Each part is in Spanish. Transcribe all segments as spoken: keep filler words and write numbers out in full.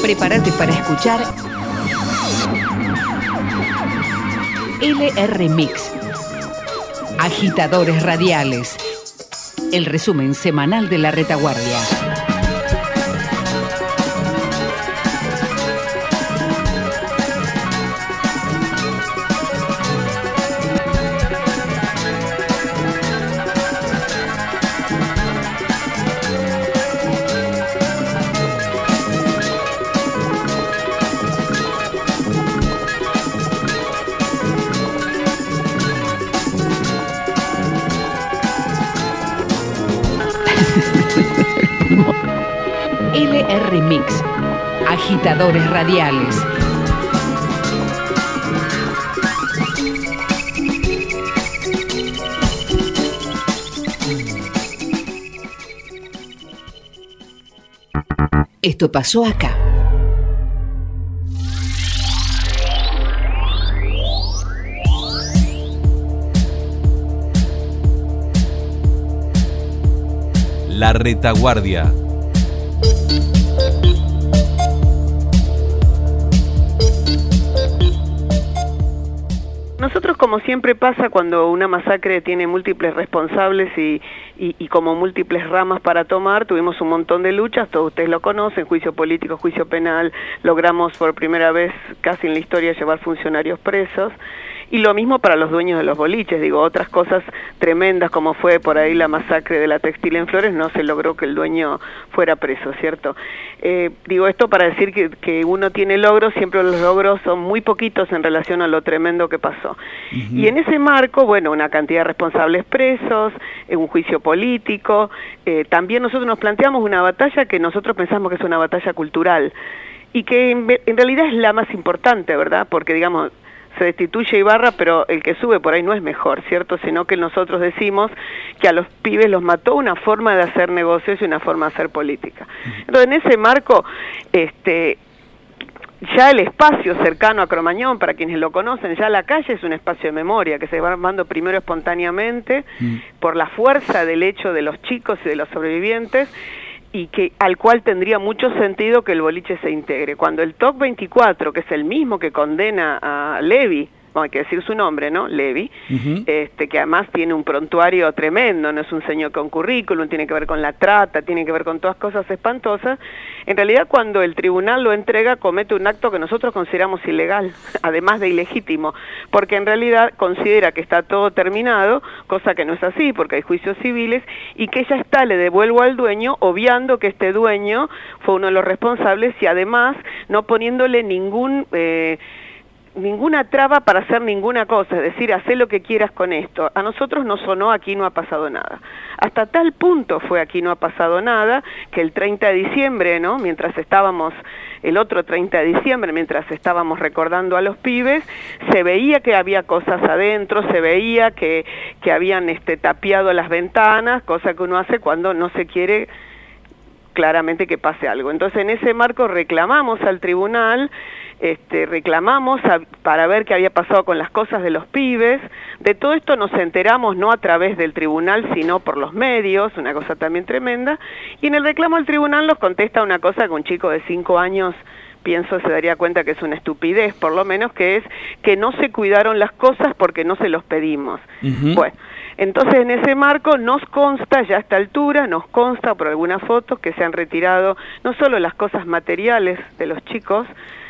Prepárate para escuchar L R Mix, Agitadores Radiales, el resumen semanal de La Retaguardia. L R Mix, Agitadores Radiales. Esto pasó acá. La Retaguardia. Nosotros, como siempre pasa cuando una masacre tiene múltiples responsables y, y, y como múltiples ramas para tomar, tuvimos un montón de luchas, todos ustedes lo conocen, juicio político, juicio penal, logramos por primera vez casi en la historia llevar funcionarios presos. Y lo mismo para los dueños de los boliches, digo, otras cosas tremendas como fue por ahí la masacre de la textil en Flores, no se logró que el dueño fuera preso, ¿cierto? Eh, digo esto para decir que, que uno tiene logros, siempre los logros son muy poquitos en relación a lo tremendo que pasó. Uh-huh. Y en ese marco, bueno, una cantidad de responsables presos, eh, un juicio político, eh, también nosotros nos planteamos una batalla que nosotros pensamos que es una batalla cultural, y que en, en realidad es la más importante, ¿verdad? Porque, digamos, se destituye Ibarra, pero el que sube por ahí no es mejor, ¿cierto? Sino que nosotros decimos que a los pibes los mató una forma de hacer negocios y una forma de hacer política. Entonces, en ese marco, este, ya el espacio cercano a Cromañón, para quienes lo conocen, ya la calle es un espacio de memoria que se va armando primero espontáneamente mm. por la fuerza del hecho de los chicos y de los sobrevivientes, y que al cual tendría mucho sentido que el boliche se integre. Cuando el T O C veinticuatro, que es el mismo que condena a Levi, bueno, hay que decir su nombre, ¿no? Levi, uh-huh. este, que además tiene un prontuario tremendo, no es un señor con currículum, tiene que ver con la trata, tiene que ver con todas cosas espantosas. En realidad, cuando el tribunal lo entrega, comete un acto que nosotros consideramos ilegal, además de ilegítimo, porque en realidad considera que está todo terminado, cosa que no es así, porque hay juicios civiles, y que ya está, le devuelvo al dueño, obviando que este dueño fue uno de los responsables y además no poniéndole ningún... Eh, ninguna traba para hacer ninguna cosa, es decir, hacé lo que quieras con esto. A nosotros nos sonó aquí no ha pasado nada. Hasta tal punto fue aquí no ha pasado nada, que el treinta de diciembre, ¿no? Mientras estábamos, el otro treinta de diciembre, mientras estábamos recordando a los pibes, se veía que había cosas adentro, se veía que, que habían este, tapiado las ventanas, cosa que uno hace cuando no se quiere claramente que pase algo. Entonces, en ese marco reclamamos al tribunal, este, reclamamos a, para ver qué había pasado con las cosas de los pibes. De todo esto nos enteramos no a través del tribunal, sino por los medios, una cosa también tremenda. Y en el reclamo al tribunal nos contesta una cosa que un chico de cinco años, pienso, se daría cuenta que es una estupidez, por lo menos, que es que no se cuidaron las cosas porque no se los pedimos. Uh-huh. Bueno, entonces en ese marco nos consta, ya a esta altura, nos consta por algunas fotos que se han retirado no solo las cosas materiales de los chicos,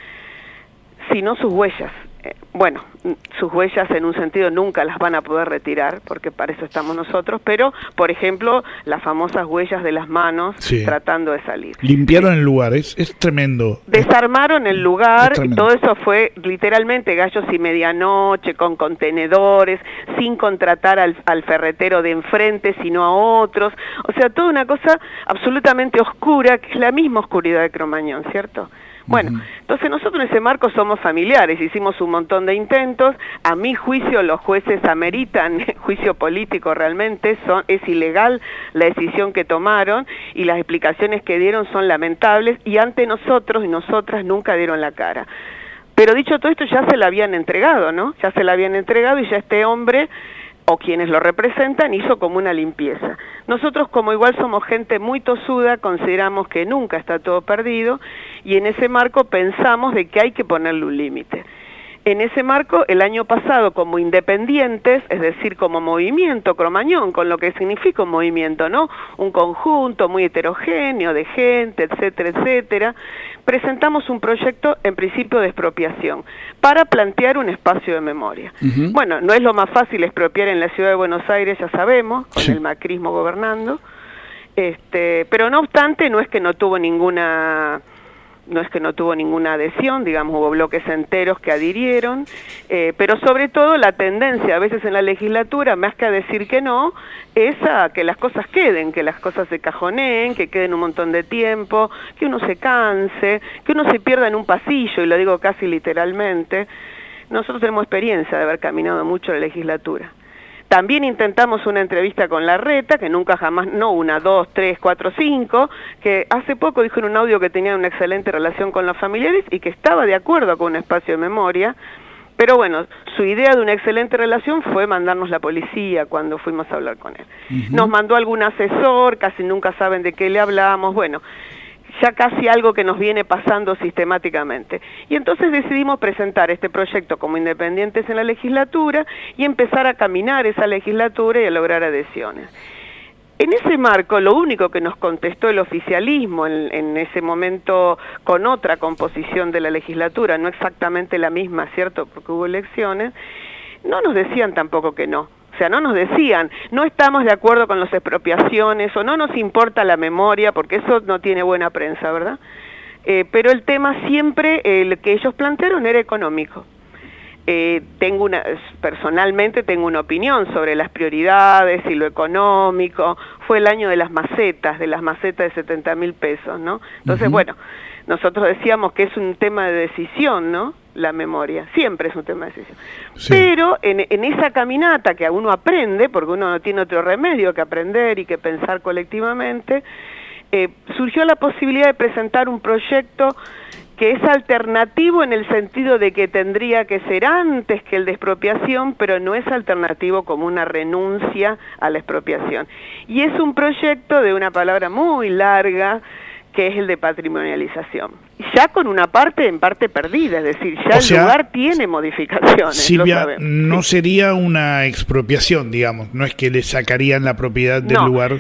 sino sus huellas. Eh, bueno, sus huellas en un sentido nunca las van a poder retirar, porque para eso estamos nosotros, pero, por ejemplo, las famosas huellas de las manos, sí, tratando de salir. Limpiaron el lugar, es, es tremendo. Desarmaron el lugar, todo eso fue literalmente gallos y medianoche, con contenedores, sin contratar al, al ferretero de enfrente, sino a otros. O sea, toda una cosa absolutamente oscura, que es la misma oscuridad de Cromañón, ¿cierto? Bueno, uh-huh. Entonces nosotros en ese marco somos familiares, hicimos un montón de intentos, a mi juicio los jueces ameritan juicio político realmente, son, es ilegal la decisión que tomaron y las explicaciones que dieron son lamentables y ante nosotros y nosotras nunca dieron la cara. Pero dicho todo esto ya se la habían entregado, ¿no? Ya se la habían entregado y ya este hombre o quienes lo representan, hizo como una limpieza. Nosotros, como igual somos gente muy tosuda, consideramos que nunca está todo perdido, y en ese marco pensamos de que hay que ponerle un límite. En ese marco, el año pasado, como independientes, es decir, como movimiento Cromañón, con lo que significa un movimiento, ¿no? Un conjunto muy heterogéneo de gente, etcétera, etcétera, presentamos un proyecto, en principio, de expropiación, para plantear un espacio de memoria. Uh-huh. Bueno, no es lo más fácil expropiar en la ciudad de Buenos Aires, ya sabemos, con sí. el macrismo gobernando, este, pero no obstante, no es que no tuvo ninguna... no es que no tuvo ninguna adhesión, digamos, hubo bloques enteros que adhirieron, eh, pero sobre todo la tendencia a veces en la legislatura, más que a decir que no, es a que las cosas queden, que las cosas se cajoneen, que queden un montón de tiempo, que uno se canse, que uno se pierda en un pasillo, y lo digo casi literalmente. Nosotros tenemos experiencia de haber caminado mucho en la legislatura. También intentamos una entrevista con Larreta, que nunca jamás, no una, dos, tres, cuatro, cinco, que hace poco dijo en un audio que tenía una excelente relación con los familiares y que estaba de acuerdo con un espacio de memoria, pero bueno, su idea de una excelente relación fue mandarnos la policía cuando fuimos a hablar con él. Uh-huh. Nos mandó algún asesor, casi nunca saben de qué le hablamos, bueno... ya casi algo que nos viene pasando sistemáticamente. Y entonces decidimos presentar este proyecto como independientes en la legislatura y empezar a caminar esa legislatura y a lograr adhesiones. En ese marco, lo único que nos contestó el oficialismo en, en ese momento con otra composición de la legislatura, no exactamente la misma, ¿cierto?, porque hubo elecciones, no nos decían tampoco que no. O sea, no nos decían, no estamos de acuerdo con las expropiaciones o no nos importa la memoria, porque eso no tiene buena prensa, ¿verdad? Eh, pero el tema siempre, el que ellos plantearon era económico. Eh, tengo una, personalmente tengo una opinión sobre las prioridades y lo económico. Fue el año de las macetas, de las macetas de setenta mil pesos, ¿no? Entonces, uh-huh. bueno, nosotros decíamos que es un tema de decisión, ¿no?, la memoria, siempre es un tema de decisión. Sí. Pero en, en esa caminata que uno aprende, porque uno no tiene otro remedio que aprender y que pensar colectivamente, eh, surgió la posibilidad de presentar un proyecto que es alternativo en el sentido de que tendría que ser antes que el de expropiación, pero no es alternativo como una renuncia a la expropiación. Y es un proyecto de una palabra muy larga, que es el de patrimonialización. Ya con una parte en parte perdida, es decir, ya o el sea, lugar tiene modificaciones. Silvia, no sí. sería una expropiación, digamos, no es que le sacarían la propiedad del no. lugar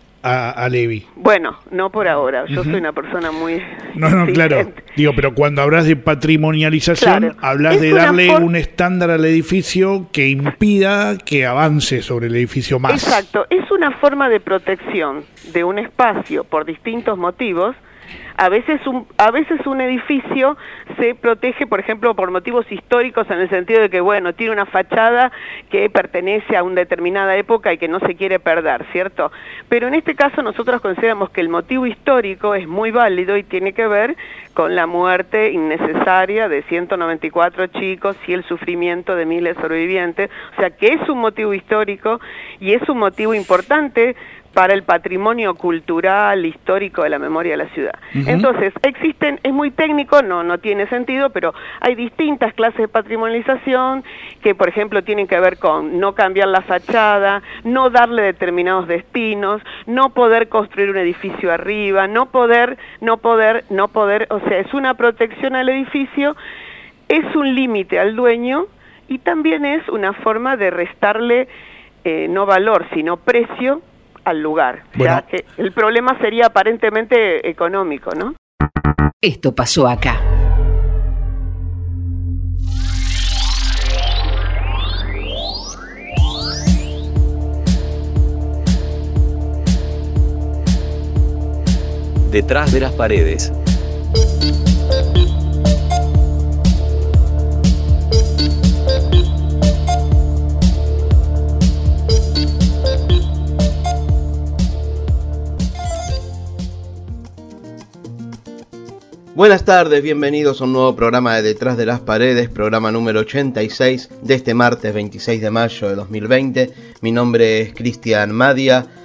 a, a Levi. Bueno, no por ahora, yo uh-huh. soy una persona muy... No, no, claro, digo, pero cuando hablas de patrimonialización, claro. hablas es de darle for... un estándar al edificio que impida que avance sobre el edificio más. Exacto, es una forma de protección de un espacio por distintos motivos. A veces un a veces un edificio se protege, por ejemplo, por motivos históricos, en el sentido de que, bueno, tiene una fachada que pertenece a una determinada época y que no se quiere perder, ¿cierto? Pero en este caso nosotros consideramos que el motivo histórico es muy válido y tiene que ver con la muerte innecesaria de ciento noventa y cuatro chicos y el sufrimiento de miles de sobrevivientes. O sea, que es un motivo histórico y es un motivo importante para el patrimonio cultural, histórico de la memoria de la ciudad. Uh-huh. Entonces, existen, es muy técnico, no no tiene sentido, pero hay distintas clases de patrimonialización que, por ejemplo, tienen que ver con no cambiar la fachada, no darle determinados destinos, no poder construir un edificio arriba, no poder, no poder, no poder, o sea, es una protección al edificio, es un límite al dueño y también es una forma de restarle eh, no valor, sino precio al lugar. Bueno. O sea, que el problema sería aparentemente económico, ¿no? Esto pasó acá. Detrás de las paredes. Buenas tardes, bienvenidos a un nuevo programa de Detrás de las Paredes, programa número ochenta y seis de este martes veintiséis de mayo de dos mil veinte. Mi nombre es Cristian Madia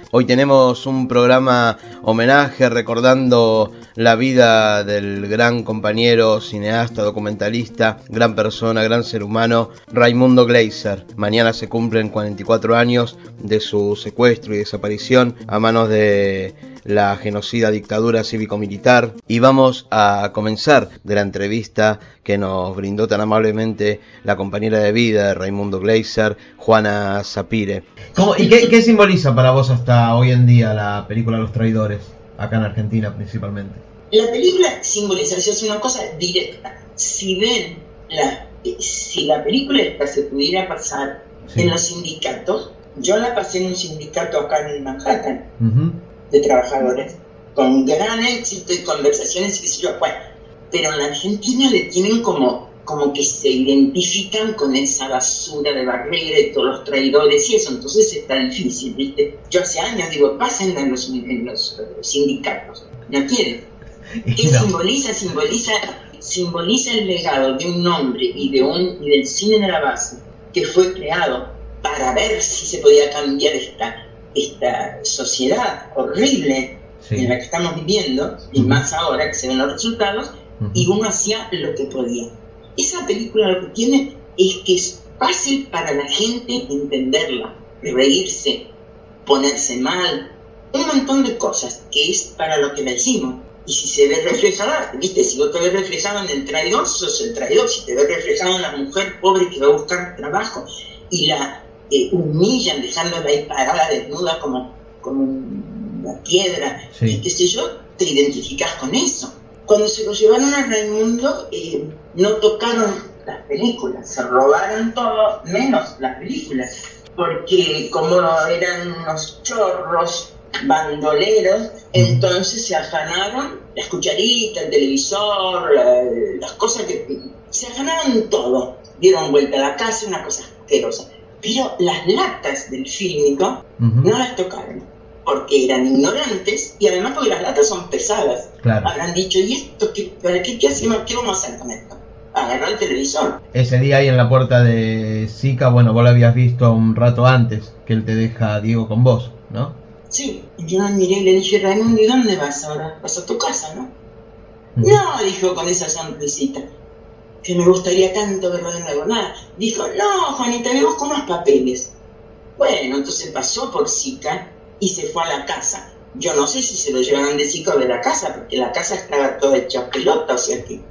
Hoy tenemos un programa homenaje recordando la vida del gran compañero, cineasta, documentalista, gran persona, gran ser humano, Raimundo Gleiser. Mañana se cumplen cuarenta y cuatro años de su secuestro y desaparición a manos de la genocida dictadura cívico-militar, y vamos a comenzar de la entrevista que nos brindó tan amablemente la compañera de vida de Raimundo Gleiser, Juana Sapire. ¿Cómo, ¿Y qué, qué simboliza para vos hasta hoy en día la película Los Traidores, acá en Argentina principalmente? La película simboliza, es una cosa directa. Si ven, la, si la película esta se pudiera pasar sí. en los sindicatos, yo la pasé en un sindicato acá en Manhattan, uh-huh. de trabajadores, con gran éxito y conversaciones, qué sé yo, bueno, pero en la Argentina le tienen como, como que se identifican con esa basura de Barrera y todos los traidores y eso, entonces está difícil, ¿viste? Yo hace años digo, pásenla en los, en los sindicatos, no quieren. ¿Qué no. simboliza? Simboliza simboliza el legado de un hombre y, de un, y del cine de la base que fue creado para ver si se podía cambiar esta esta sociedad horrible sí. en la que estamos viviendo, y uh-huh. más ahora que se ven los resultados, uh-huh. y uno hacía lo que podía. Esa película lo que tiene es que es fácil para la gente entenderla, reírse, ponerse mal, un montón de cosas, que es para lo que la hicimos. Y si se ve reflejada, viste, si vos te ves reflejado en el traidor, sos el traidor. Si te ves reflejado en la mujer pobre que va a buscar trabajo y la Eh, humillan dejándola ahí parada desnuda como, como una piedra sí. y qué sé yo, te identificas con eso. Cuando se lo llevaron a Raimundo eh, no tocaron las películas, se robaron todo menos las películas, porque como eran unos chorros bandoleros, entonces se afanaron las cucharitas, el televisor, la, las cosas que se afanaron todo, dieron vuelta a la casa, una cosa asquerosa. Pero las latas del fílmico uh-huh. no las tocaron, porque eran ignorantes y además porque las latas son pesadas. Claro. Habrán dicho, ¿y esto qué, para qué, qué hacemos? ¿Qué vamos a hacer con esto? Agarrar el televisor. Ese día ahí en la puerta de Sica, bueno, vos lo habías visto un rato antes, que él te deja a Diego con vos, ¿no? Sí, yo me miré y le dije, Raimundo, ¿y dónde vas ahora? Vas a tu casa, ¿no? Uh-huh. No, dijo con esa sonrisita, que me gustaría tanto verlo de nuevo. Nada, dijo, no, Juanita, me busco unos papeles. Bueno, entonces pasó por Sica y se fue a la casa. Yo no sé si se lo llevaron de Sica o de la casa, porque la casa estaba toda hecha pelota, o sea que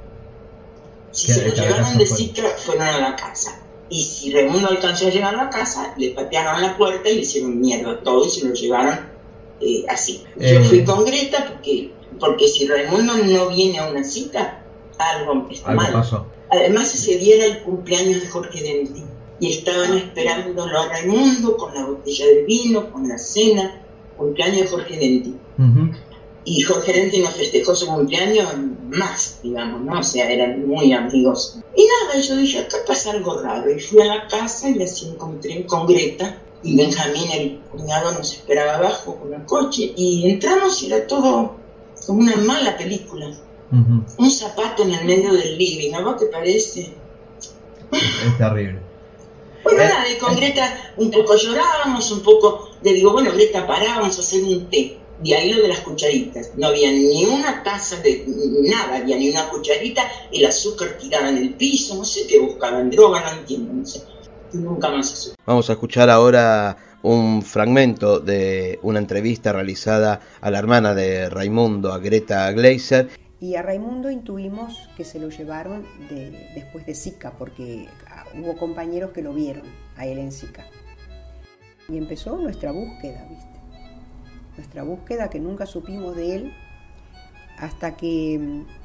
si se lo llevaron de Sica, fueron a la casa. Y si Raimundo alcanzó a llegar a la casa, le patearon la puerta y le hicieron mierda todo y se lo llevaron eh, así. Eh... Yo fui con Greta porque, porque si Raimundo no viene a una cita, algo está mal. Pasó. Además ese día era el cumpleaños de Jorge Denti y estaban esperándolo a Raimundo con la botella de vino, con la cena, cumpleaños de Jorge Denti. Uh-huh. Y Jorge Denti nos festejó su cumpleaños más, digamos, ¿no? O sea, eran muy amigos. Y nada, yo dije, acá pasa algo raro. Y fui a la casa y así encontré con Greta y Benjamín, el cuñado, nos esperaba abajo con el coche. Y entramos y era todo como una mala película. Uh-huh. Un zapato en el medio del living, ¿a vos te parece? Es terrible. Bueno, eh, nada, y con Greta un poco llorábamos, un poco, le digo, bueno, Greta, pará, vamos a hacer un té. De ahí lo de las cucharitas. No había ni una taza de nada, había ni una cucharita, el azúcar tiraba en el piso, no sé qué buscaban, droga, no entiendo, no sé. Nunca más azúcar. Vamos a escuchar ahora un fragmento de una entrevista realizada a la hermana de Raimundo, a Greta Gleiser. Y a Raimundo intuimos que se lo llevaron de, después de Sica, porque hubo compañeros que lo vieron a él en Sica. Y empezó nuestra búsqueda, ¿viste? Nuestra búsqueda que nunca supimos de él, hasta que,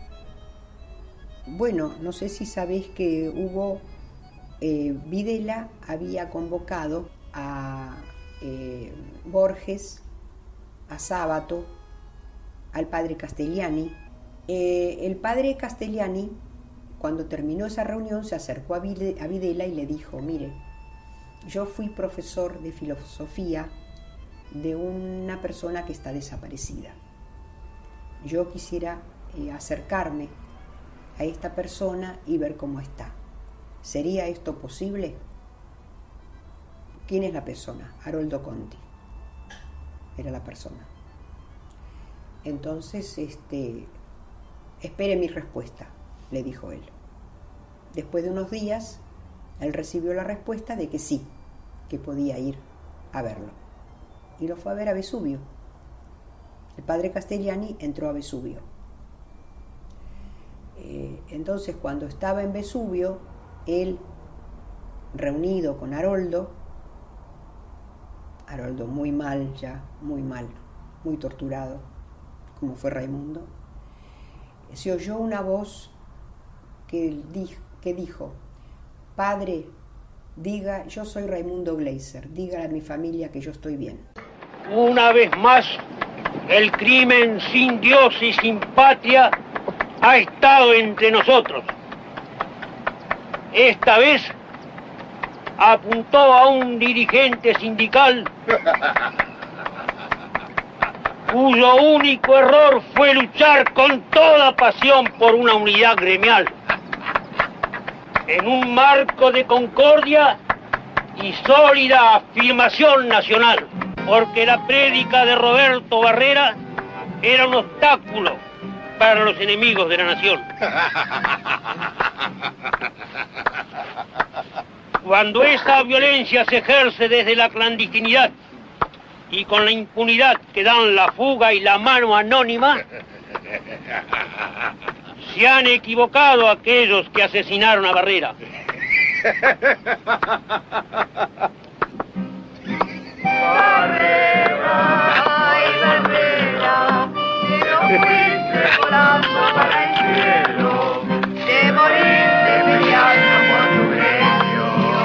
bueno, no sé si sabés que hubo, eh, Videla había convocado a eh, Borges, a Sábato, al padre Castellani. Eh, el padre Castellani, cuando terminó esa reunión, se acercó a Videla y le dijo, mire, yo fui profesor de filosofía de una persona que está desaparecida. Yo quisiera eh, acercarme a esta persona y ver cómo está. ¿Sería esto posible? ¿Quién es la persona? Haroldo Conti. era la persona. Entonces, este, espere mi respuesta, le dijo él. Después de unos días, él recibió la respuesta de que sí, que podía ir a verlo. Y lo fue a ver a Vesubio. El padre Castellani entró a Vesubio. Eh, entonces, cuando estaba en Vesubio, él, reunido con Haroldo, Haroldo muy mal ya, muy mal, muy torturado, como fue Raimundo, se oyó una voz que dijo, que dijo, padre, diga, yo soy Raimundo Gleiser, dígale a mi familia que yo estoy bien. Una vez más, el crimen sin Dios y sin patria ha estado entre nosotros. Esta vez apuntó a un dirigente sindical cuyo único error fue luchar con toda pasión por una unidad gremial, en un marco de concordia y sólida afirmación nacional, porque la prédica de Roberto Barrera era un obstáculo para los enemigos de la nación. Cuando esa violencia se ejerce desde la clandestinidad y con la impunidad que dan la fuga y la mano anónima, se han equivocado aquellos que asesinaron a Barrera. Barrera, ay Barrera, te lo fuiste volando para el cielo, te moriste peleando por tu gremio,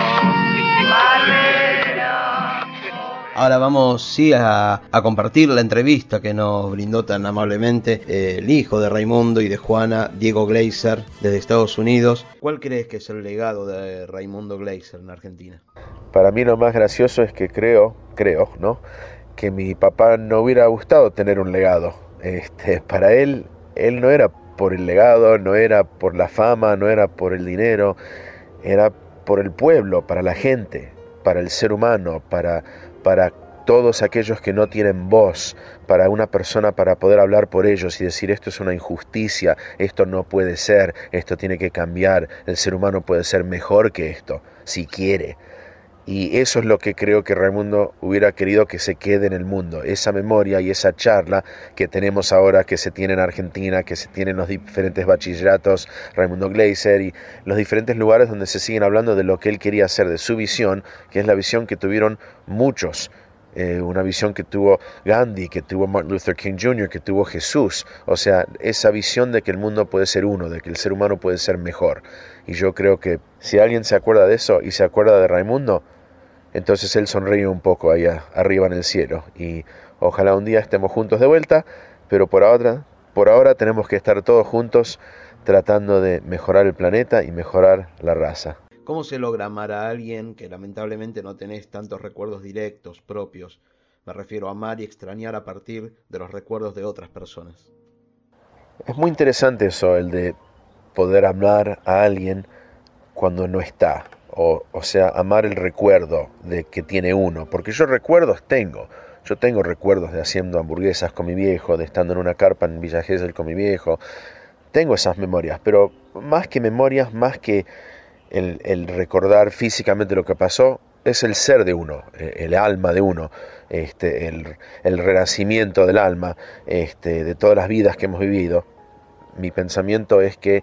Barrera. Ahora vamos sí a, a compartir la entrevista que nos brindó tan amablemente eh, el hijo de Raimundo y de Juana, Diego Gleiser, desde Estados Unidos. ¿Cuál crees que es el legado de Raimundo Gleiser en Argentina? Para mí lo más gracioso es que creo, creo, ¿no?, que mi papá no hubiera gustado tener un legado. Este, para él, él no era por el legado, no era por la fama, no era por el dinero, era por el pueblo, para la gente, para el ser humano, para, para todos aquellos que no tienen voz, para una persona para poder hablar por ellos y decir esto es una injusticia, esto no puede ser, esto tiene que cambiar, el ser humano puede ser mejor que esto, si quiere. Y eso es lo que creo que Raimundo hubiera querido que se quede en el mundo, esa memoria y esa charla que tenemos ahora, que se tiene en Argentina, que se tiene en los diferentes bachilleratos, Raimundo Gleiser y los diferentes lugares donde se siguen hablando de lo que él quería hacer, de su visión, que es la visión que tuvieron muchos, eh, una visión que tuvo Gandhi, que tuvo Martin Luther King junior, que tuvo Jesús, o sea, esa visión de que el mundo puede ser uno, de que el ser humano puede ser mejor. Y yo creo que si alguien se acuerda de eso y se acuerda de Raimundo, entonces él sonríe un poco allá arriba en el cielo y ojalá un día estemos juntos de vuelta, pero por ahora, por ahora tenemos que estar todos juntos tratando de mejorar el planeta y mejorar la raza. ¿Cómo se logra amar a alguien que lamentablemente no tenés tantos recuerdos directos, propios? Me refiero a amar y extrañar a partir de los recuerdos de otras personas. Es muy interesante eso, el de poder amar a alguien cuando no está. O, o sea, amar el recuerdo de que tiene uno, porque yo recuerdos tengo, yo tengo recuerdos de haciendo hamburguesas con mi viejo, de estando en una carpa en Villa Gesell con mi viejo, tengo esas memorias, pero más que memorias, más que el, el recordar físicamente lo que pasó, es el ser de uno, el alma de uno, este, el, el renacimiento del alma, este, de todas las vidas que hemos vivido. Mi pensamiento es que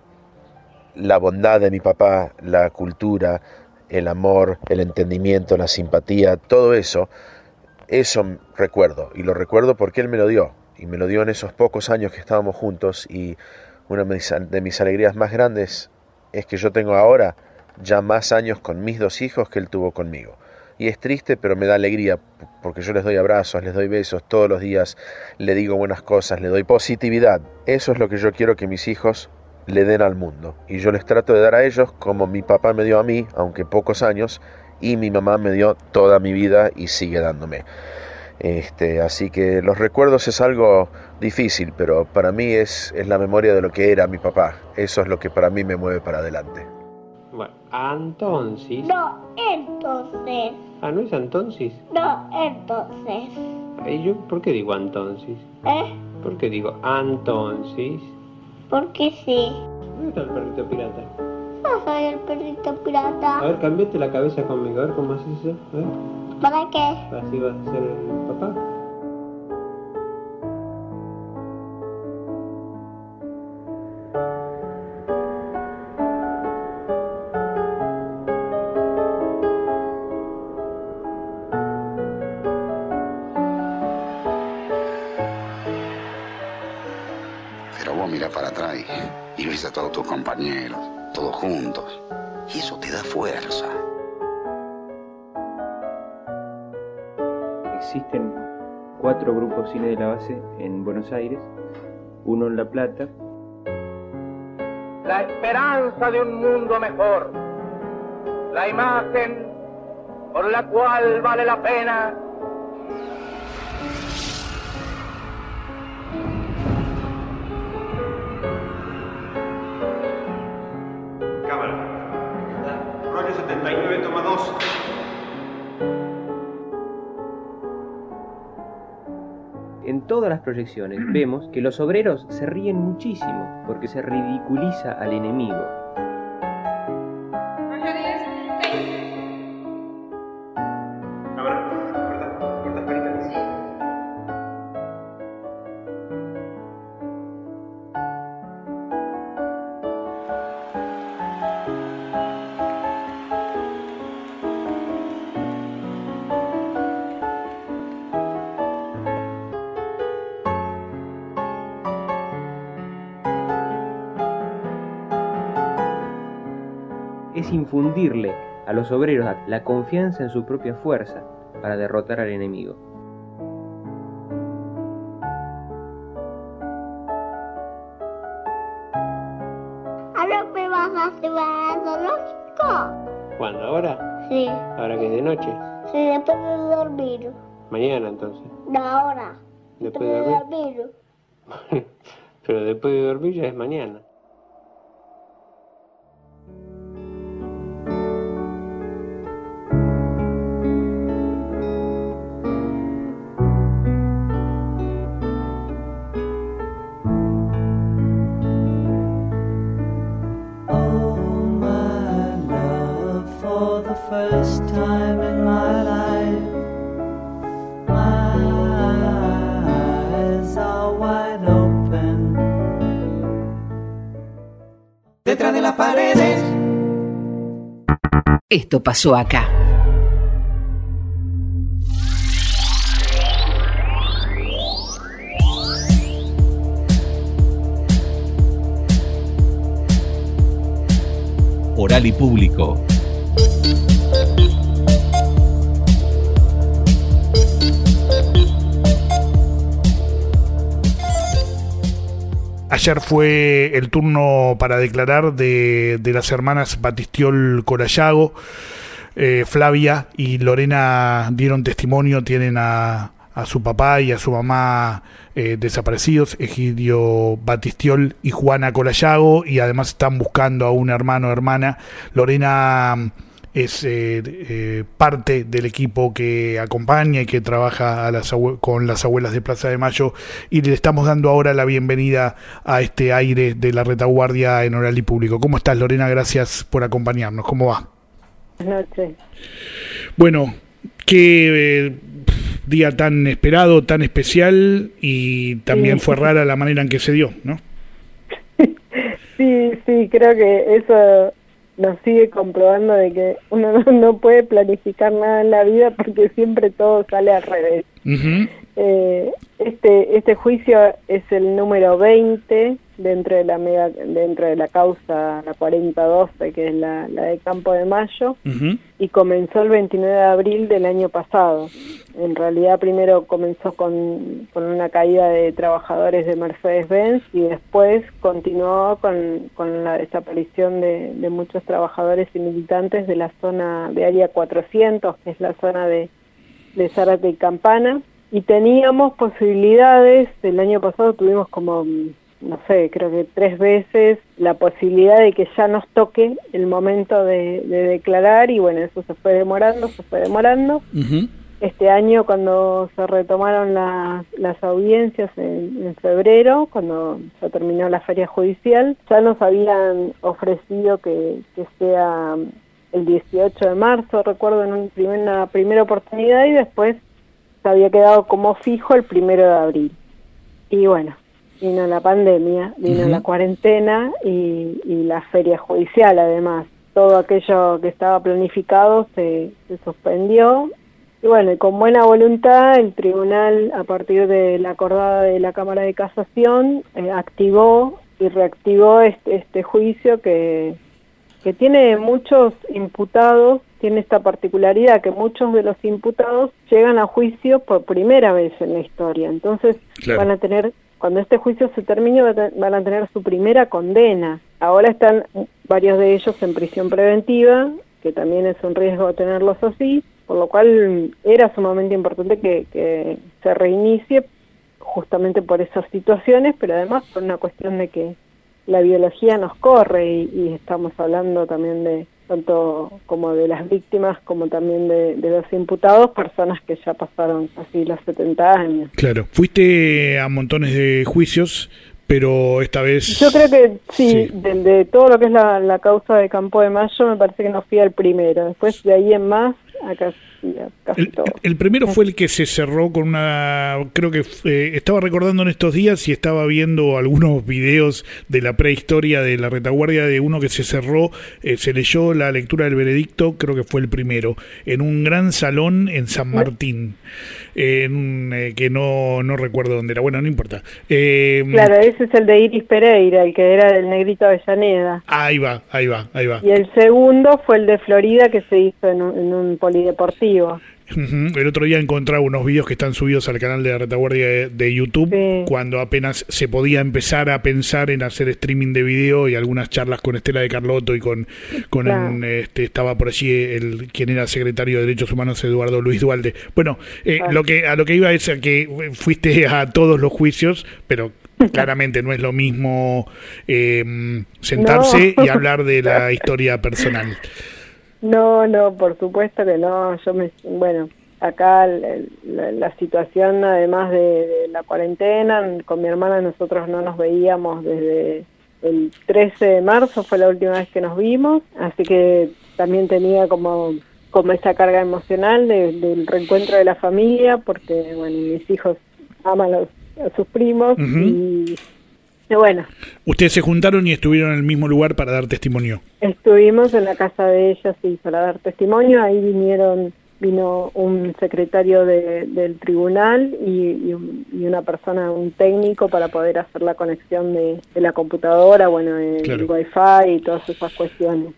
la bondad de mi papá, la cultura, el amor, el entendimiento, la simpatía, todo eso, eso recuerdo. Y lo recuerdo porque él me lo dio. Y me lo dio en esos pocos años que estábamos juntos. Y una de mis alegrías más grandes es que yo tengo ahora ya más años con mis dos hijos que él tuvo conmigo. Y es triste, pero me da alegría, porque yo les doy abrazos, les doy besos todos los días, le digo buenas cosas, le doy positividad. Eso es lo que yo quiero que mis hijos le den al mundo, y yo les trato de dar a ellos como mi papá me dio a mí, aunque pocos años, y mi mamá me dio toda mi vida y sigue dándome. Este, así que los recuerdos es algo difícil, pero para mí es, es la memoria de lo que era mi papá. Eso es lo que para mí me mueve para adelante. Bueno, entonces... No, entonces. Ah, ¿no es entonces? No, entonces. ¿Y yo por qué digo entonces? ¿Eh? ¿Por qué digo entonces? Porque sí. ¿Dónde está el perrito pirata? No soy el perrito pirata. A ver, cambiate la cabeza conmigo, a ver cómo haces eso. A ver. ¿Para qué? Así vas a ser el papá. Mira para atrás y, y ves a todos tus compañeros, todos juntos. Y eso te da fuerza. Existen cuatro grupos cine de la base en Buenos Aires, uno en La Plata. La esperanza de un mundo mejor, la imagen por la cual vale la pena setenta y nueve, toma dos. En todas las proyecciones vemos que los obreros se ríen muchísimo porque se ridiculiza al enemigo. Es infundirle a los obreros la confianza en su propia fuerza para derrotar al enemigo. ¿Ahora me vas a llevar al zoológico? ¿Cuándo? ¿Ahora? Sí. ¿Ahora que es de noche? Sí, después de dormir. Mañana entonces. No, ahora. Después de dormir. Pero después de dormir ya es mañana. First time in my life, my eyes are wide open. Detrás de las paredes. Esto pasó acá. Oral y Público. Ayer fue el turno para declarar de, de las hermanas Batistiol Corallago. Eh, Flavia y Lorena dieron testimonio, tienen a, a su papá y a su mamá eh, desaparecidos, Egidio Batistiol y Juana Corallago, y además están buscando a un hermano o hermana. Lorena es eh, eh, parte del equipo que acompaña y que trabaja a las abue- con las abuelas de Plaza de Mayo, y le estamos dando ahora la bienvenida a este aire de la retaguardia en Oral y Público. ¿Cómo estás, Lorena? Gracias por acompañarnos. ¿Cómo va? Buenas noches. Bueno, qué eh, día tan esperado, tan especial, y también sí. Fue rara la manera en que se dio, ¿no? Sí, sí, creo que eso nos sigue comprobando de que uno no, no puede planificar nada en la vida porque siempre todo sale al revés. Uh-huh. Eh, este este juicio es el número veinte dentro de la mega, dentro de la causa, la cuarenta doce, que es la, la de Campo de Mayo, uh-huh. Y comenzó el veintinueve de abril del año pasado. En realidad primero comenzó con, con una caída de trabajadores de Mercedes-Benz y después continuó con, con la desaparición de, de muchos trabajadores y militantes de la zona de área cuatrocientos, que es la zona de, de Zárate y Campana. Y teníamos posibilidades, el año pasado tuvimos como, no sé, creo que tres veces la posibilidad de que ya nos toque el momento de, de declarar, y bueno, eso se fue demorando, se fue demorando. Uh-huh. este año, cuando se retomaron las, las audiencias en, en febrero, cuando se terminó la feria judicial, ya nos habían ofrecido que, que sea el dieciocho de marzo, recuerdo, en un primer, una primera oportunidad, y después se había quedado como fijo el primero de abril. Y bueno, vino la pandemia, vino uh-huh. la cuarentena y, y la feria judicial, además. Todo aquello que estaba planificado se, se suspendió. Y bueno, y con buena voluntad, el tribunal, a partir de la acordada de la Cámara de Casación, eh, activó y reactivó este, este juicio que, que tiene muchos imputados, tiene esta particularidad que muchos de los imputados llegan a juicio por primera vez en la historia. Entonces, claro, van a tener, cuando este juicio se termine, van a tener su primera condena. Ahora están varios de ellos en prisión preventiva, que también es un riesgo tenerlos así, por lo cual era sumamente importante que, que se reinicie justamente por esas situaciones, pero además por una cuestión de que la biología nos corre y, y estamos hablando también de tanto como de las víctimas como también de, de los imputados, personas que ya pasaron así los setenta años. Claro, fuiste a montones de juicios, pero esta vez... Yo creo que sí, sí. De, de todo lo que es la, la causa de Campo de Mayo, me parece que no fui al primero. Después de ahí en más, acá sí, casi el, todo. El primero fue el que se cerró con una... Creo que eh, estaba recordando en estos días y estaba viendo algunos videos de la prehistoria de la retaguardia de uno que se cerró, eh, se leyó la lectura del veredicto, creo que fue el primero, en un gran salón en San Martín. En, eh, que no no recuerdo dónde era, bueno, no importa. Eh, claro, ese es el de Iris Pereira, el que era del Negrito Avellaneda. Ahí va, ahí va, ahí va. Y el segundo fue el de Florida, que se hizo en un, en un polideportivo. Uh-huh. El otro día encontraba unos vídeos que están subidos al canal de la retaguardia de, de YouTube, sí, cuando apenas se podía empezar a pensar en hacer streaming de video y algunas charlas con Estela de Carlotto y con, con claro. el, este, estaba por allí el quien era secretario de Derechos Humanos, Eduardo Luis Dualde. Bueno, eh, claro. lo que a lo que iba es a que fuiste a todos los juicios, pero claramente no es lo mismo eh, sentarse no. y hablar de la historia personal. No, no, por supuesto que no. Yo me, bueno, acá la, la situación, además de, de la cuarentena, con mi hermana nosotros no nos veíamos desde el trece de marzo, fue la última vez que nos vimos, así que también tenía como, como esa carga emocional de, del reencuentro de la familia, porque bueno, mis hijos aman a, los, a sus primos, uh-huh. y... Y bueno. Ustedes se juntaron y estuvieron en el mismo lugar para dar testimonio. Estuvimos en la casa de ellas, sí, para dar testimonio. Ahí vinieron, vino un secretario de, del tribunal y, y, un, y una persona, un técnico, para poder hacer la conexión de, de la computadora, bueno, el, claro. el wifi y todas esas cuestiones.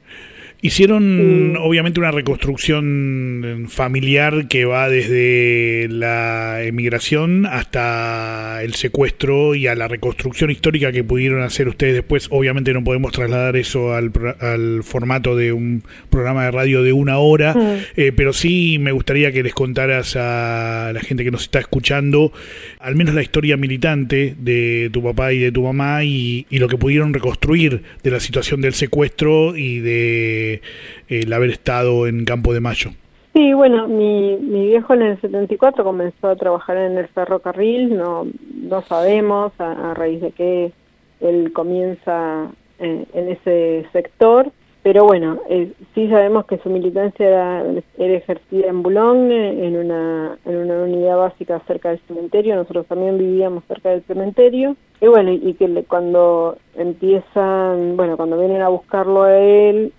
Hicieron, sí, obviamente, una reconstrucción familiar que va desde la emigración hasta el secuestro y a la reconstrucción histórica que pudieron hacer ustedes después. Obviamente no podemos trasladar eso al, al formato de un programa de radio de una hora, sí. eh, pero sí me gustaría que les contaras a la gente que nos está escuchando al menos la historia militante de tu papá y de tu mamá y, y lo que pudieron reconstruir de la situación del secuestro y de el haber estado en Campo de Mayo. Sí, bueno, mi, mi viejo en el setenta y cuatro comenzó a trabajar en el ferrocarril, no no sabemos a, a raíz de qué él comienza en, en ese sector, pero bueno, eh, sí sabemos que su militancia era, era ejercida en Boulogne, en una, en una unidad básica cerca del cementerio. Nosotros también vivíamos cerca del cementerio, y bueno, y, y que le, cuando empiezan, bueno, cuando vienen a buscarlo a él,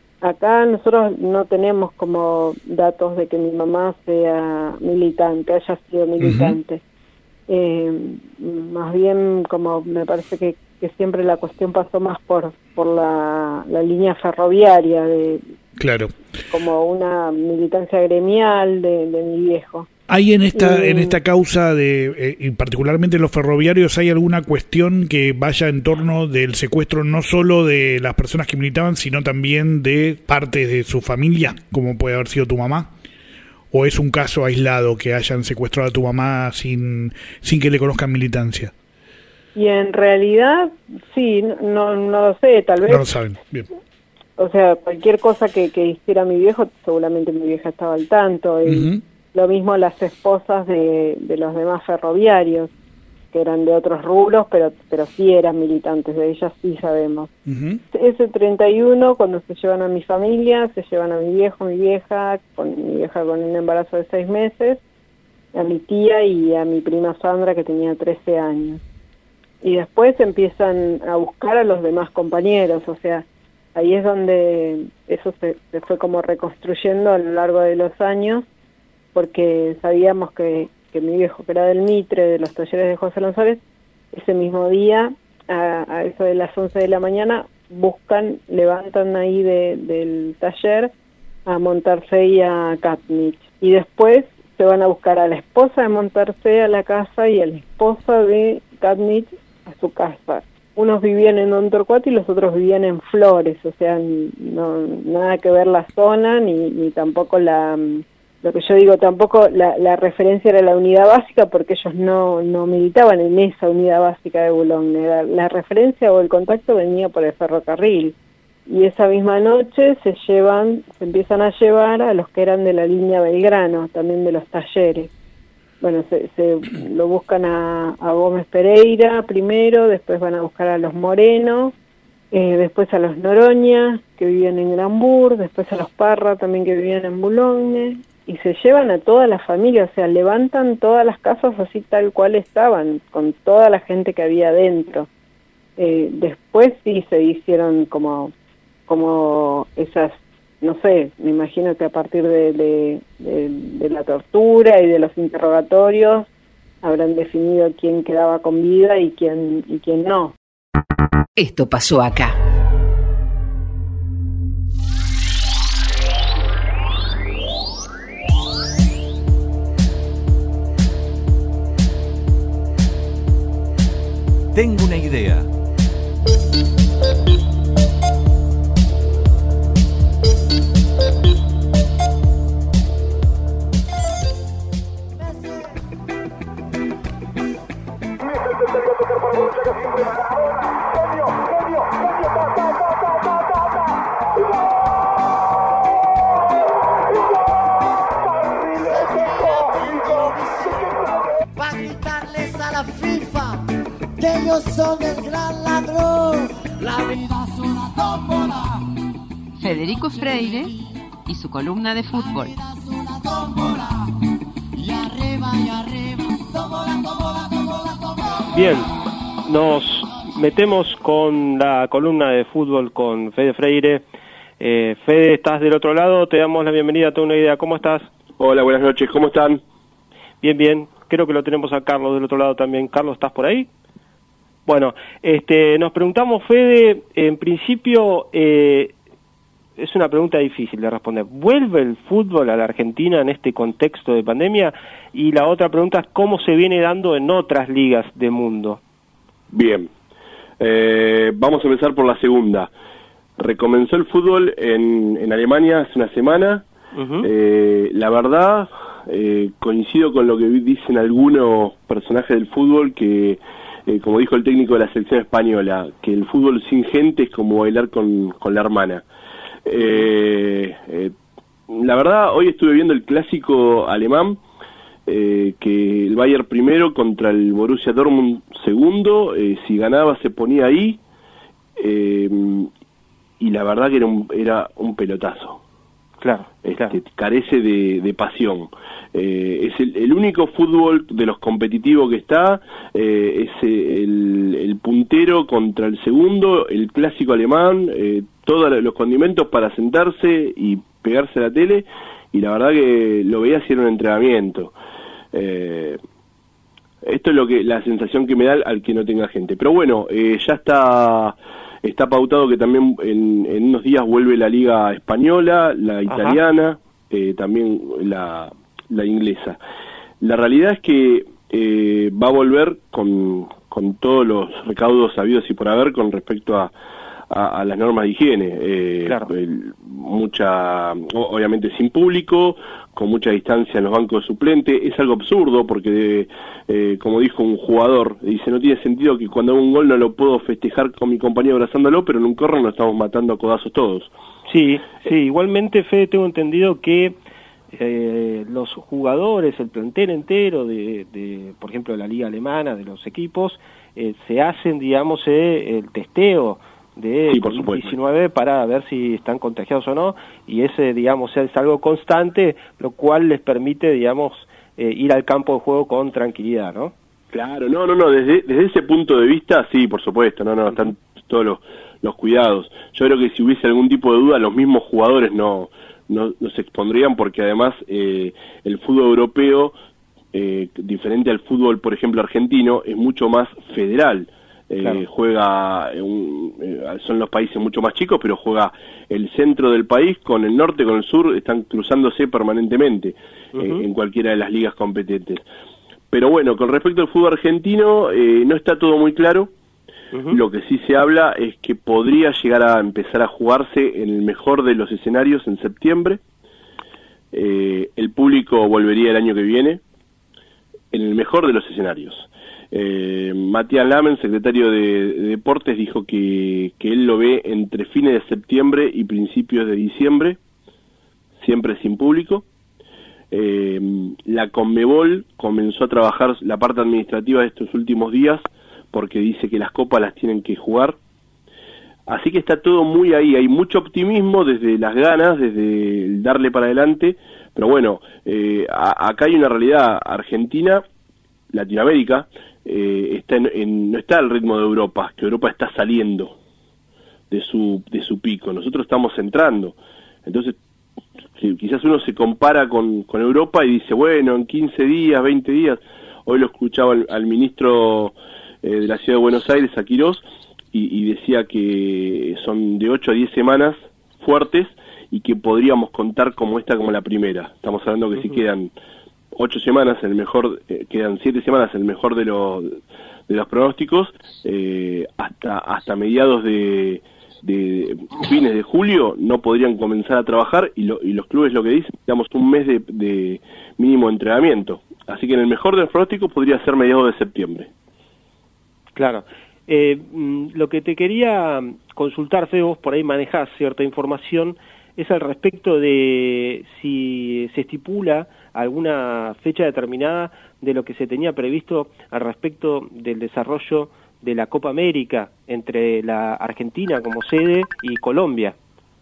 acá nosotros no tenemos como datos de que mi mamá sea militante, haya sido militante. Uh-huh. Eh, más bien, como me parece que, que siempre la cuestión pasó más por por la, la línea ferroviaria, de claro, como una militancia gremial de, de mi viejo. ¿Hay en esta y, en esta causa, de eh, y particularmente los ferroviarios, hay alguna cuestión que vaya en torno del secuestro no solo de las personas que militaban, sino también de partes de su familia, como puede haber sido tu mamá? ¿O es un caso aislado que hayan secuestrado a tu mamá sin, sin que le conozcan militancia? Y en realidad, sí, no, no lo sé, tal vez... No lo saben, bien. O sea, cualquier cosa que, que hiciera mi viejo, seguramente mi vieja estaba al tanto. Él, uh-huh. Lo mismo las esposas de, de los demás ferroviarios, que eran de otros rubros, pero pero sí eran militantes, de ellas sí sabemos. Uh-huh. Ese treinta y uno, cuando se llevan a mi familia, se llevan a mi viejo, mi vieja, con mi vieja con un embarazo de seis meses, a mi tía y a mi prima Sandra, que tenía trece años. Y después empiezan a buscar a los demás compañeros, o sea, ahí es donde eso se, se fue como reconstruyendo a lo largo de los años, porque sabíamos que, que mi viejo, que era del Mitre, de los talleres de José Lanzores, ese mismo día, a, a eso de las once de la mañana, buscan, levantan ahí de, del taller a Montarce y a Katnich. Y después se van a buscar a la esposa de Montarce a la casa y a la esposa de Katnich a su casa. Unos vivían en Don Torcuato y los otros vivían en Flores, o sea, no nada que ver la zona, ni, ni tampoco la... Lo que yo digo, tampoco la, la referencia era la unidad básica, porque ellos no, no militaban en esa unidad básica de Boulogne. La, la referencia o el contacto venía por el ferrocarril. Y esa misma noche se llevan, se empiezan a llevar a los que eran de la línea Belgrano, también de los talleres. Bueno, se, se lo buscan a, a Gómez Pereira primero, después van a buscar a los Moreno, eh, después a los Noroña, que vivían en Granbourg, después a los Parra, también que vivían en Boulogne, y se llevan a toda la familia, o sea, levantan todas las casas así tal cual estaban, con toda la gente que había adentro. Eh, después sí se hicieron como, como esas, no sé, me imagino que a partir de, de, de, de la tortura y de los interrogatorios habrán definido quién quedaba con vida y quién, y quién no. Esto pasó acá. Tengo una idea. Para gritarles a la FIFA que ellos son el gran ladrón. La vida es una tómbola. Federico Freire y su columna de fútbol. Y arriba y arriba, tómbola, tómbola, tómbola, tómbola. Bien, nos metemos con la columna de fútbol con Fede Freire. Eh, Fede, estás del otro lado, te damos la bienvenida a Tengo una idea. ¿Cómo estás? Hola, buenas noches, ¿cómo están? Bien, bien. Creo que lo tenemos a Carlos del otro lado también. Carlos, ¿estás por ahí? Bueno, este, nos preguntamos, Fede, en principio eh, es una pregunta difícil de responder. ¿Vuelve el fútbol a la Argentina en este contexto de pandemia? Y la otra pregunta es cómo se viene dando en otras ligas del mundo. Bien, eh, vamos a empezar por la segunda. Recomenzó el fútbol en, en Alemania hace una semana. Uh-huh. eh, la verdad, eh, coincido con lo que dicen algunos personajes del fútbol que... Eh, como dijo el técnico de la selección española, que el fútbol sin gente es como bailar con, con la hermana. Eh, eh, la verdad, hoy estuve viendo el clásico alemán, eh, que el Bayern primero contra el Borussia Dortmund segundo, eh, si ganaba se ponía ahí, eh, y la verdad que era un, era un pelotazo. Claro, este, claro. Carece de, de pasión. Eh, es el, el único fútbol de los competitivos que está, eh, es el, el puntero contra el segundo, el clásico alemán, eh, todos los condimentos para sentarse y pegarse a la tele, y la verdad que lo veía si era un entrenamiento. Eh, esto es lo que la sensación que me da al, al que no tenga gente. Pero bueno, eh, ya está... Está pautado que también en, en unos días vuelve la Liga Española, la Italiana, eh, también la, la inglesa. La realidad es que eh, va a volver con, con todos los recaudos sabidos y por haber con respecto a, a, a las normas de higiene. Eh, claro. el, mucha, obviamente sin público, con mucha distancia en los bancos de suplente. Es algo absurdo porque, eh, como dijo un jugador, dice, no tiene sentido que cuando hago un gol no lo puedo festejar con mi compañero abrazándolo, pero en un corner nos estamos matando a codazos todos. Sí, sí, igualmente, Fede, tengo entendido que eh, los jugadores, el plantel entero de, de, por ejemplo, de la liga alemana, de los equipos, eh, se hacen, digamos, eh, el testeo de sí, por supuesto. diecinueve para ver si están contagiados o no, y ese, digamos, es algo constante, lo cual les permite, digamos, eh, ir al campo de juego con tranquilidad, ¿no? Claro, no, no, no, desde, desde ese punto de vista, sí, por supuesto, no, no, están todos los, los cuidados. Yo creo que si hubiese algún tipo de duda, los mismos jugadores no, no, no se expondrían, porque además eh, el fútbol europeo, eh, diferente al fútbol, por ejemplo, argentino, es mucho más federal. Eh, claro. Juega, un, eh, son los países mucho más chicos, pero juega el centro del país con el norte, con el sur, están cruzándose permanentemente uh-huh. eh, en cualquiera de las ligas competentes. Pero bueno, con respecto al fútbol argentino, eh, no está todo muy claro. Uh-huh. Lo que sí se habla es que podría llegar a empezar a jugarse en el mejor de los escenarios en septiembre. Eh, el público volvería el año que viene, en el mejor de los escenarios. Eh, Matías Lamen, secretario de, de Deportes, dijo que, que él lo ve entre fines de septiembre y principios de diciembre, siempre sin público. Eh, la Conmebol comenzó a trabajar la parte administrativa de estos últimos días porque dice que las copas las tienen que jugar. Así que está todo muy ahí, hay mucho optimismo desde las ganas, desde el darle para adelante, pero bueno, eh, a, acá hay una realidad. Argentina, Latinoamérica, eh, está en, en, no está al ritmo de Europa, que Europa está saliendo de su, de su pico, nosotros estamos entrando. Entonces, si, quizás uno se compara con, con Europa y dice, bueno, en quince días, veinte días, hoy lo escuchaba al, al ministro eh, de la Ciudad de Buenos Aires, a Quirós, y, y decía que son de ocho a diez semanas fuertes y que podríamos contar como esta como la primera. Estamos hablando que uh-huh. si quedan ocho semanas, el mejor, eh, quedan siete semanas, el mejor de los de los pronósticos, eh, hasta hasta mediados de, de fines de julio no podrían comenzar a trabajar, y, lo, y los clubes lo que dicen, damos un mes de, de mínimo entrenamiento. Así que en el mejor de los pronósticos podría ser mediados de septiembre. Claro. Eh, lo que te quería consultar, Fede, vos por ahí manejás cierta información, es al respecto de si se estipula alguna fecha determinada de lo que se tenía previsto al respecto del desarrollo de la Copa América entre la Argentina como sede y Colombia.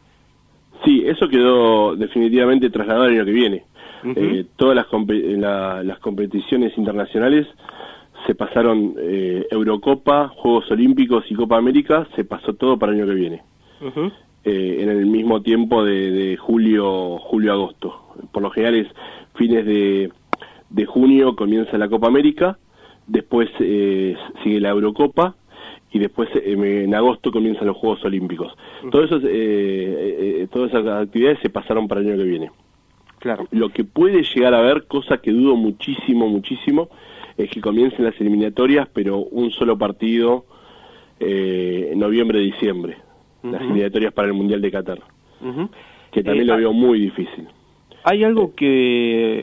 Sí, eso quedó definitivamente trasladado el año que viene. Uh-huh. Eh, todas las, comp la, las competiciones internacionales se pasaron, eh, Eurocopa, Juegos Olímpicos y Copa América, se pasó todo para el año que viene. Uh-huh. eh, en el mismo tiempo de, de julio, julio-agosto. Por lo general es fines de, de junio comienza la Copa América, después eh, sigue la Eurocopa, y después eh, en agosto comienzan los Juegos Olímpicos. Uh-huh. Todo eso, eh, eh, todas esas actividades se pasaron para el año que viene. Claro. Lo que puede llegar a haber, cosa que dudo muchísimo, muchísimo, es que comiencen las eliminatorias, pero un solo partido eh, en noviembre, diciembre, uh-huh. las eliminatorias para el Mundial de Qatar, uh-huh. que también eh, lo veo muy difícil. Hay algo que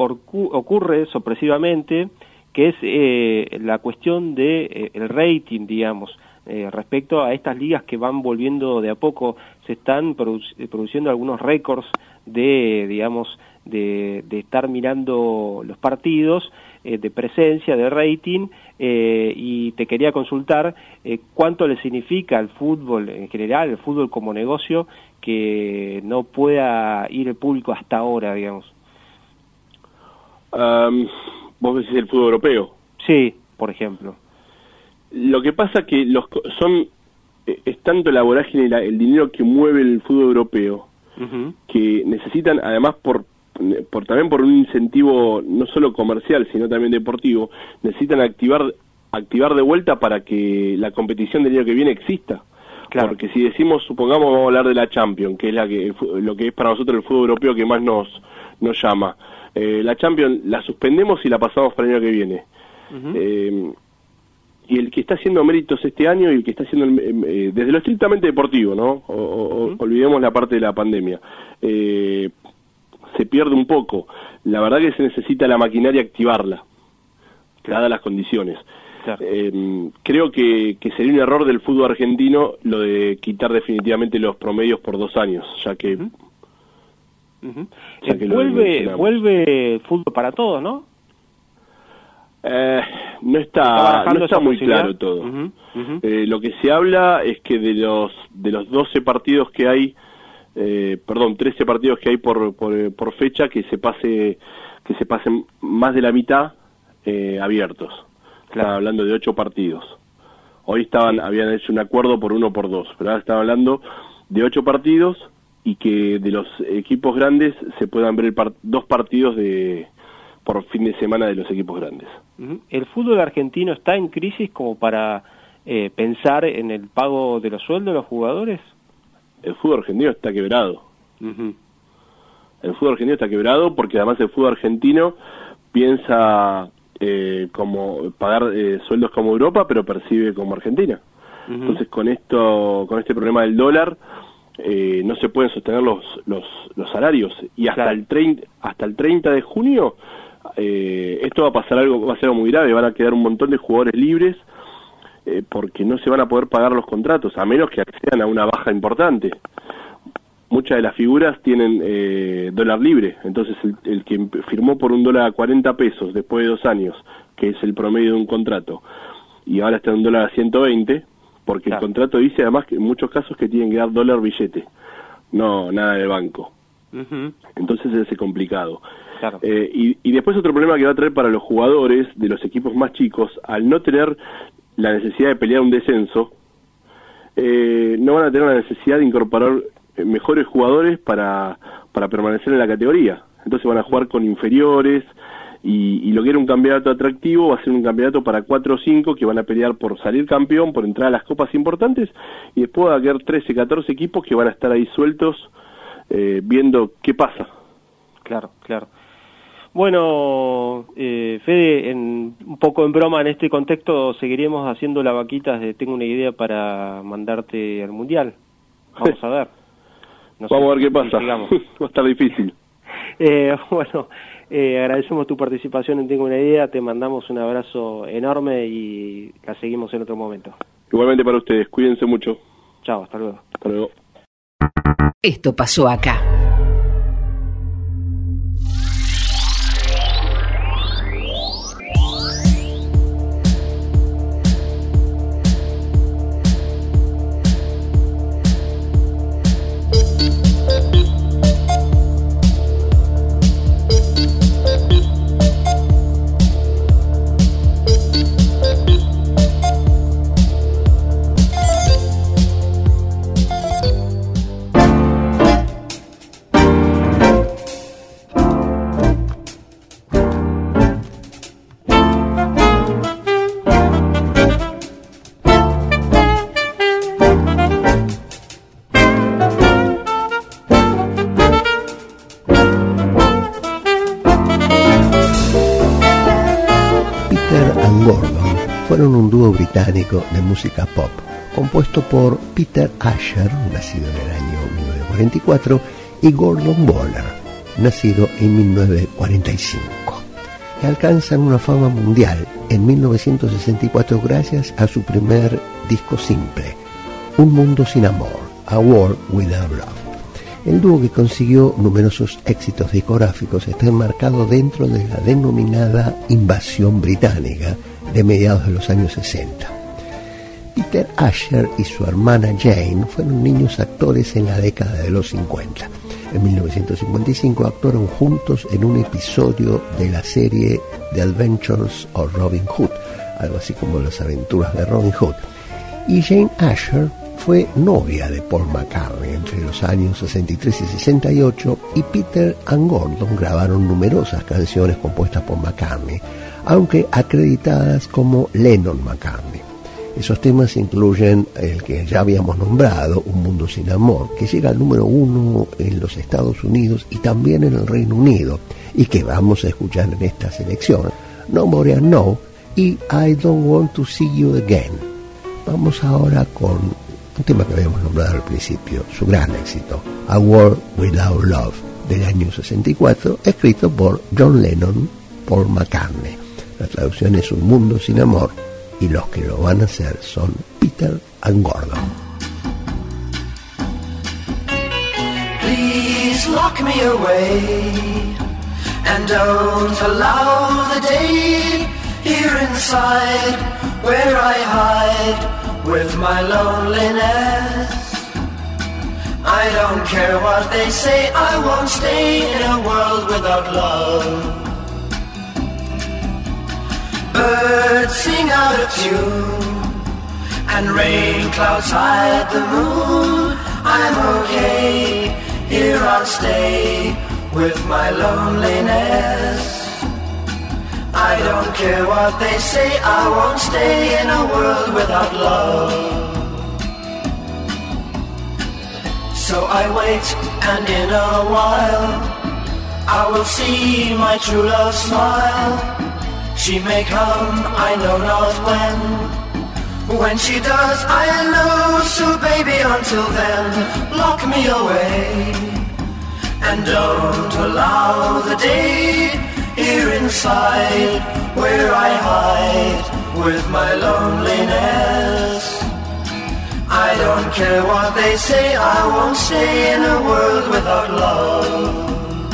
ocurre sorpresivamente, que es eh, la cuestión de eh, el rating, digamos, eh, respecto a estas ligas que van volviendo de a poco. Se están produ produciendo algunos récords de, digamos, de, de estar mirando los partidos, eh, de presencia, de rating, eh, y te quería consultar eh, cuánto le significa al fútbol en general, el fútbol como negocio, que no pueda ir el público hasta ahora, digamos. Um, ¿Vos decís el fútbol europeo? Sí, por ejemplo. Lo que pasa que los son es tanto la vorágine y la, el dinero que mueve el fútbol europeo, uh-huh. que necesitan, además por, por también por un incentivo no solo comercial, sino también deportivo, necesitan activar activar de vuelta para que la competición del año que viene exista. Claro. Porque si decimos, supongamos, vamos a hablar de la Champions, que es la que lo que es para nosotros el fútbol europeo que más nos nos llama. Eh, la Champions la suspendemos y la pasamos para el año que viene. Uh-huh. eh, y el que está haciendo méritos este año y el que está haciendo eh, desde lo estrictamente deportivo, ¿no? O, o, uh-huh. Olvidemos la parte de la pandemia. Eh, se pierde un poco. La verdad que se necesita la maquinaria activarla, dadas las condiciones. Claro. Eh, creo que, que sería un error del fútbol argentino lo de quitar definitivamente los promedios por dos años, ya que uh-huh. Uh-huh. O sea, eh, vuelve, vuelve fútbol para todos, ¿no? Eh, no está, no está muy claro todo. Uh-huh, uh-huh. Eh, lo que se habla es que de los de los doce partidos que hay, eh, perdón, trece partidos que hay por, por por fecha, que se pase que se pasen más de la mitad eh, abiertos. Claro. Estaba hablando de ocho partidos. Hoy estaban, sí. habían hecho un acuerdo por uno por dos, pero ahora estaba hablando de ocho partidos y que de los equipos grandes se puedan ver el par- dos partidos de por fin de semana de los equipos grandes. Uh-huh. ¿El fútbol argentino está en crisis como para eh, pensar en el pago de los sueldos de los jugadores? El fútbol argentino está quebrado. Uh-huh. El fútbol argentino está quebrado porque además el fútbol argentino piensa eh, como pagar eh, sueldos como Europa, pero percibe como Argentina. Uh-huh. Entonces con esto, con este problema del dólar, eh, no se pueden sostener los los, los salarios y hasta claro. el treinta, hasta el treinta de junio eh, esto va a pasar algo, va a ser algo muy grave. Van a quedar un montón de jugadores libres eh, porque no se van a poder pagar los contratos a menos que accedan a una baja importante. Muchas de las figuras tienen eh, dólar libre, entonces el, el que firmó por un dólar a cuarenta pesos después de dos años, que es el promedio de un contrato, y ahora está en un dólar a ciento veinte, porque claro. el contrato dice además que en muchos casos que tienen que dar dólar billete, no nada de banco. Uh-huh. Entonces es ese complicado. Claro. Eh, y, y después otro problema que va a traer para los jugadores de los equipos más chicos, al no tener la necesidad de pelear un descenso, eh, no van a tener la necesidad de incorporar mejores jugadores para, para permanecer en la categoría. Entonces van a jugar con inferiores y, y lo que era un campeonato atractivo va a ser un campeonato para cuatro o cinco que van a pelear por salir campeón, por entrar a las copas importantes, y después va a quedar trece, catorce equipos que van a estar ahí sueltos eh, viendo qué pasa. Claro, claro. Bueno, eh, Fede, en, un poco en broma en este contexto, seguiremos haciendo la vaquita de Tengo una idea para mandarte al Mundial. Vamos a ver. No Vamos sé, a ver qué pasa. Va a estar difícil. Eh, bueno, eh, agradecemos tu participación en Tengo una idea, te mandamos un abrazo enorme y la seguimos en otro momento. Igualmente para ustedes, cuídense mucho. Chao, hasta luego. Hasta luego. Esto pasó acá. Fueron un dúo británico de música pop, compuesto por Peter Asher, nacido en el año mil novecientos cuarenta y cuatro, y Gordon Waller, nacido en mil novecientos cuarenta y cinco, que alcanzan una fama mundial en mil novecientos sesenta y cuatro gracias a su primer disco simple, Un mundo sin amor, A World Without Love. El dúo, que consiguió numerosos éxitos discográficos, está enmarcado dentro de la denominada invasión británica de mediados de los años sesenta. Peter Asher y su hermana Jane fueron niños actores en la década de los cincuenta. En mil novecientos cincuenta y cinco actuaron juntos en un episodio de la serie The Adventures of Robin Hood, algo así como Las aventuras de Robin Hood. Y Jane Asher fue novia de Paul McCartney entre los años sesenta y tres y sesenta y ocho, y Peter and Gordon grabaron numerosas canciones compuestas por McCartney, aunque acreditadas como Lennon-McCartney. Esos temas incluyen el que ya habíamos nombrado, Un mundo sin amor, que llega al número uno en los Estados Unidos y también en el Reino Unido, y que vamos a escuchar en esta selección, Nobody I Know y I Don't Want to See You Again. Vamos ahora con un tema que habíamos nombrado al principio, su gran éxito, A World Without Love, del año sesenta y cuatro, escrito por John Lennon, Paul McCartney. La traducción es Un mundo sin amor, y los que lo van a hacer son Peter and Gordon. Please please lock me away, and don't allow the day here inside where I hide with my loneliness. I don't care what they say, I won't stay in a world without love. Birds sing out of tune, and rain clouds hide the moon. I'm okay, here I'll stay with my loneliness. I don't care what they say, I won't stay in a world without love. So I wait, and in a while I will see my true love smile. She may come, I know not when. When she does, I'll know. So baby, until then, lock me away, and don't allow the day here inside where I hide with my loneliness. I don't care what they say, I won't stay in a world without love.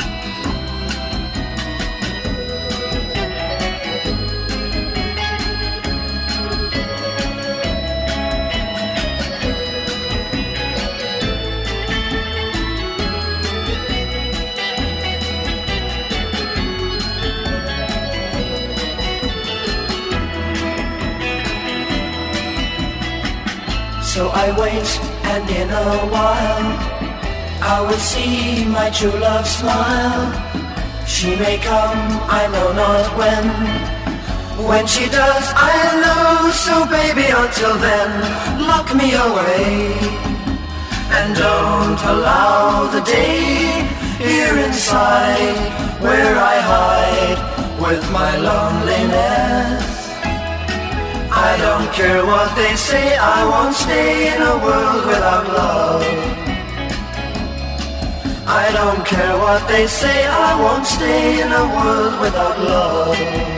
So I wait, and in a while I will see my true love smile. She may come, I know not when. When she does, I'll know. So baby, until then, lock me away, and don't allow the day here inside where I hide with my loneliness. I don't care what they say, I won't stay in a world without love. I don't care what they say, I won't stay in a world without love.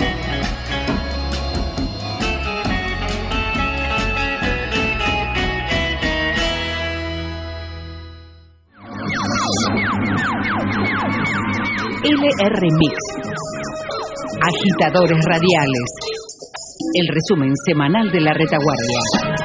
L R Mix. Agitadores radiales. El resumen semanal de la retaguardia.